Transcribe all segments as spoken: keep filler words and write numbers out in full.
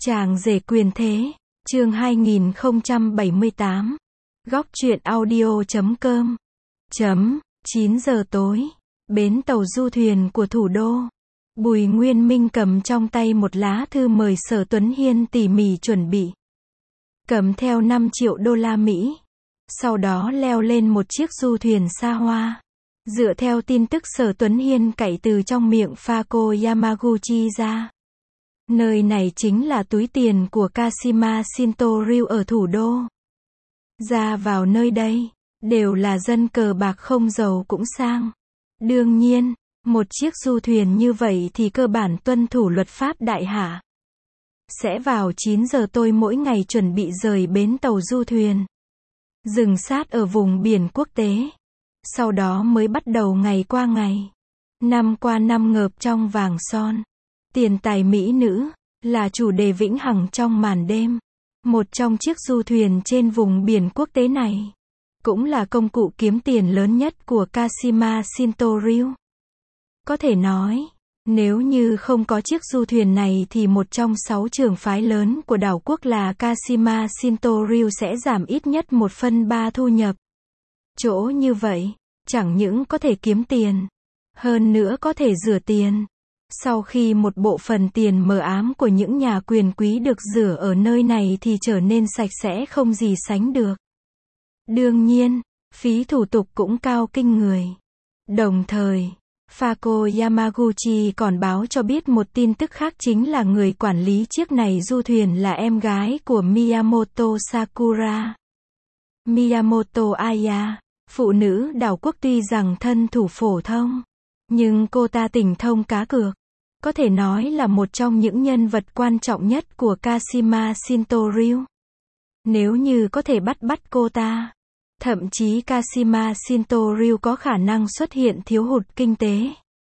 Chàng rể quyền thế, chương hai nghìn không trăm bảy mươi tám. Góc truyện audio chấm com. Chấm, chín giờ tối, bến tàu du thuyền của thủ đô. Bùi Nguyên Minh cầm trong tay một lá thư mời Sở Tuấn Hiên tỉ mỉ chuẩn bị. Cầm theo năm triệu đô la Mỹ. Sau đó leo lên một chiếc du thuyền xa hoa. Dựa theo tin tức Sở Tuấn Hiên cậy từ trong miệng Fako Yamaguchi ra. Nơi này chính là túi tiền của Kashima Shinto-ryu ở thủ đô. Ra vào nơi đây, đều là dân cờ bạc không giàu cũng sang. Đương nhiên, một chiếc du thuyền như vậy thì cơ bản tuân thủ luật pháp đại hạ. Sẽ vào chín giờ tôi mỗi ngày chuẩn bị rời bến tàu du thuyền. Dừng sát ở vùng biển quốc tế. Sau đó mới bắt đầu ngày qua ngày. Năm qua năm ngợp trong vàng son. Tiền tài mỹ nữ, là chủ đề vĩnh hằng trong màn đêm. Một trong chiếc du thuyền trên vùng biển quốc tế này, cũng là công cụ kiếm tiền lớn nhất của Kashima Shinto-ryu. Có thể nói, nếu như không có chiếc du thuyền này thì một trong sáu trường phái lớn của đảo quốc là Kashima Shinto-ryu sẽ giảm ít nhất một phần ba thu nhập. Chỗ như vậy, chẳng những có thể kiếm tiền, hơn nữa có thể rửa tiền. Sau khi một bộ phần tiền mờ ám của những nhà quyền quý được rửa ở nơi này thì trở nên sạch sẽ không gì sánh được. Đương nhiên, phí thủ tục cũng cao kinh người. Đồng thời, Fako Yamaguchi còn báo cho biết một tin tức khác, chính là người quản lý chiếc này du thuyền là em gái của Miyamoto Sakura. Miyamoto Aya, phụ nữ đảo quốc tuy rằng thân thủ phổ thông, nhưng cô ta tinh thông cá cược. Có thể nói là một trong những nhân vật quan trọng nhất của Kashima Shinto-ryu. Nếu như có thể bắt bắt cô ta, thậm chí Kashima Shinto-ryu có khả năng xuất hiện thiếu hụt kinh tế.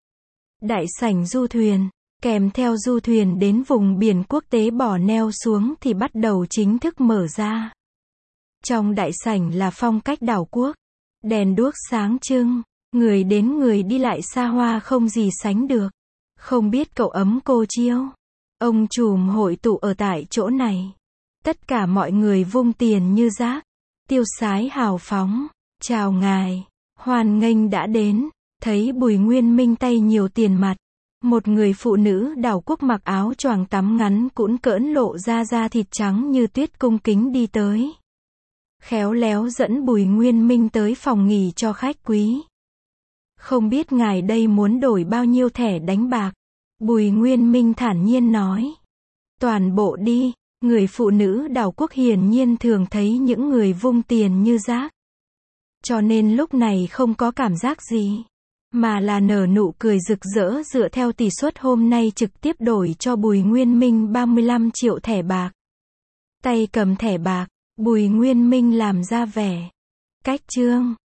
Đại sảnh du thuyền, kèm theo du thuyền đến vùng biển quốc tế bỏ neo xuống thì bắt đầu chính thức mở ra. Trong đại sảnh là phong cách đảo quốc, đèn đuốc sáng trưng, người đến người đi lại xa hoa không gì sánh được. Không biết cậu ấm cô chiêu, ông trùm hội tụ ở tại chỗ này. Tất cả mọi người vung tiền như rác, tiêu sái hào phóng. Chào ngài, hoan nghênh đã đến. Thấy Bùi Nguyên Minh tay nhiều tiền mặt, một người phụ nữ đảo quốc mặc áo choàng tắm ngắn cũn cỡn lộ ra da thịt trắng như tuyết cung kính đi tới. Khéo léo dẫn Bùi Nguyên Minh tới phòng nghỉ cho khách quý. Không biết ngài đây muốn đổi bao nhiêu thẻ đánh bạc? Bùi Nguyên Minh thản nhiên nói. Toàn bộ đi. Người phụ nữ đảo quốc hiển nhiên thường thấy những người vung tiền như rác. Cho nên lúc này không có cảm giác gì, mà là nở nụ cười rực rỡ. Dựa theo tỷ suất hôm nay trực tiếp đổi cho Bùi Nguyên Minh ba mươi lăm triệu thẻ bạc. Tay cầm thẻ bạc, Bùi Nguyên Minh làm ra vẻ cách trương.